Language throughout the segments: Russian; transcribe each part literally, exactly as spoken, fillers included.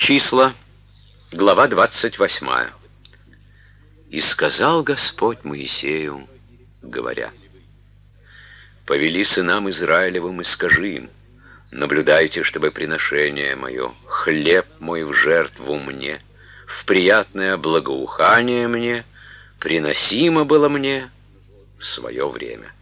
Числа, глава двадцать восьмая. «И сказал Господь Моисею, говоря: повели сынам Израилевым и скажи им: наблюдайте, чтобы приношение мое, хлеб мой в жертву мне, в приятное благоухание мне, приносимо было мне в свое время.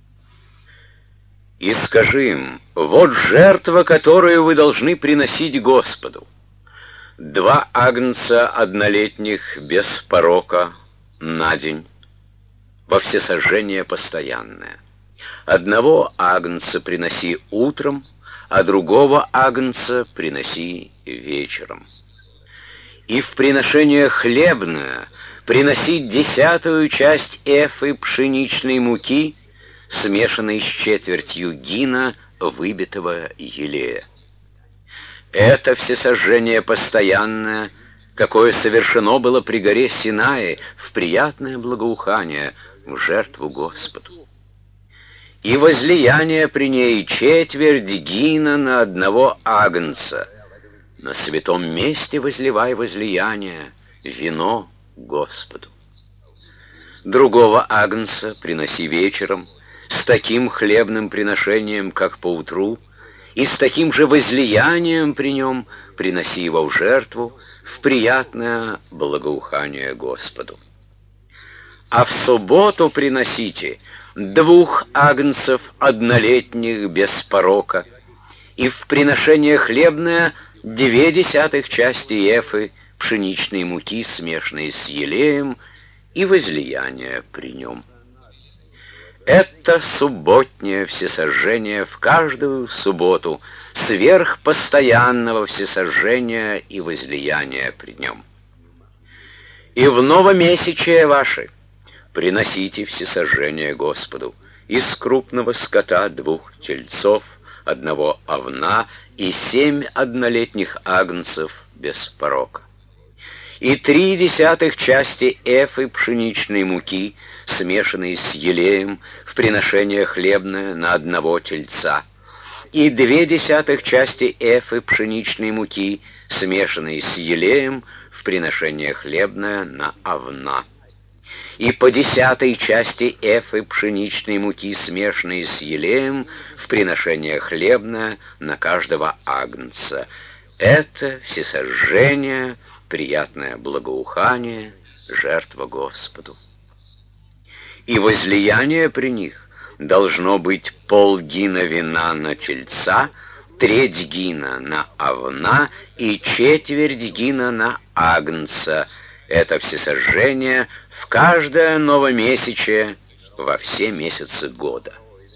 И скажи им: вот жертва, которую вы должны приносить Господу. Два агнца однолетних без порока на день, во всесожжение постоянное. Одного агнца приноси утром, а другого агнца приноси вечером. И в приношение хлебное приносить десятую часть эфы пшеничной муки, смешанной с четвертью гина выбитого елея. Это всесожжение постоянное, какое совершено было при горе Синае в приятное благоухание, в жертву Господу. И возлияние при ней четверть гина на одного агнца. На святом месте возливай возлияние, вино Господу. Другого агнца приноси вечером, с таким хлебным приношением, как поутру, и с таким же возлиянием при нем приноси его в жертву, в приятное благоухание Господу. А в субботу приносите двух агнцев однолетних без порока, и в приношение хлебное две десятых части эфы пшеничной муки, смешанной с елеем, и возлияние при нем. Это субботнее всесожжение в каждую субботу, сверх постоянного всесожжения и возлияния при нем. И в новомесячие ваши приносите всесожжение Господу из крупного скота двух тельцов, одного овна и семь однолетних агнцев без порока. И три десятых части эфы пшеничной муки, смешанной с елеем, в приношение хлебное на одного тельца, и две десятых части эфы пшеничной муки, смешанной с елеем, в приношение хлебное на овна, и по десятой части эфы пшеничной муки, смешанной с елеем, в приношение хлебное на каждого агнца. Это всесожжение, приятное благоухание, жертва Господу. И возлияние при них должно быть полгина вина на тельца, треть гина на овна и четверть гина на агнца. Это всесожжение в каждое новомесячие во все месяцы года.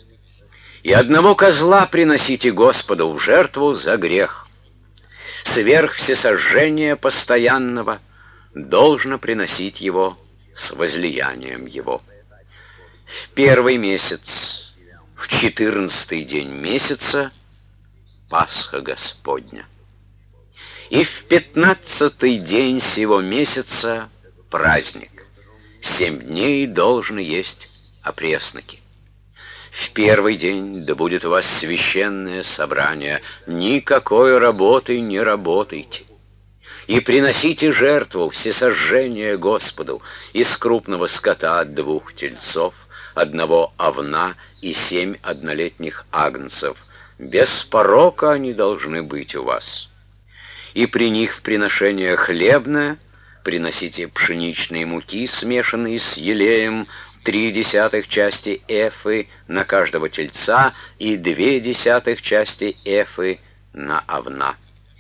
И одного козла приносите Господу в жертву за грех. Сверх всесожжения постоянного должно приносить его с возлиянием его. В первый месяц, в четырнадцатый день месяца, Пасха Господня. И в пятнадцатый день сего месяца праздник. Семь дней должны есть опресноки. В первый день да будет у вас священное собрание, никакой работы не работайте. И приносите жертву всесожжения Господу из крупного скота двух тельцов, одного овна и семь однолетних агнцев. Без порока они должны быть у вас. И при них в приношение хлебное приносите пшеничные муки, смешанные с елеем, три десятых части эфы на каждого тельца и две десятых части эфы на овна.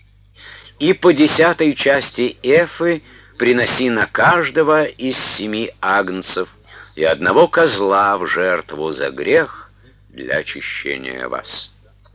И по десятой части эфы приноси на каждого из семи агнцев и одного козла в жертву за грех для очищения вас.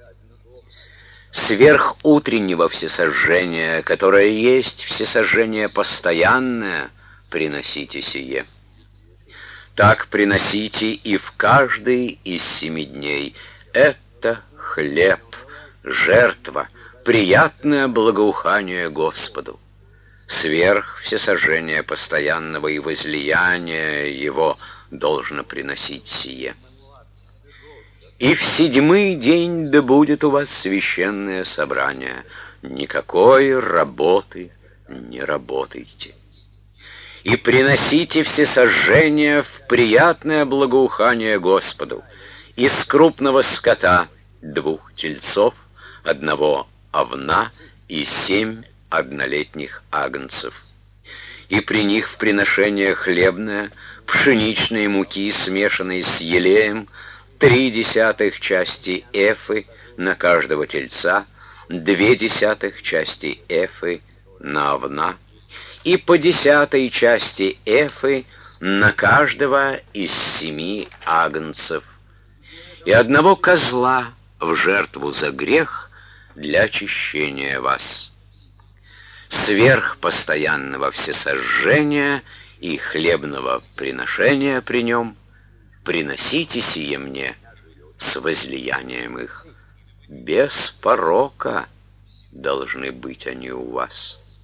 Сверх утреннего всесожжения, которое есть всесожжение постоянное, приносите сие. Так приносите и в каждый из семи дней. Это хлеб, жертва, приятное благоухание Господу. Сверх всесожжения постоянного и возлияния его должно приносить сие. И в седьмой день да будет у вас священное собрание. никакой работы не работайте. И приносите все сожжения в приятное благоухание Господу. Из крупного скота двух тельцов, одного овна и семь однолетних агнцев. И при них в приношение хлебное, пшеничной муки, смешанной с елеем, три десятых части эфы на каждого тельца, две десятых части эфы на овна, и по десятой части эфы на каждого из семи агнцев, и одного козла в жертву за грех для очищения вас. Сверх постоянного всесожжения и хлебного приношения при нем приносите сие мне с возлиянием их. Без порока должны быть они у вас.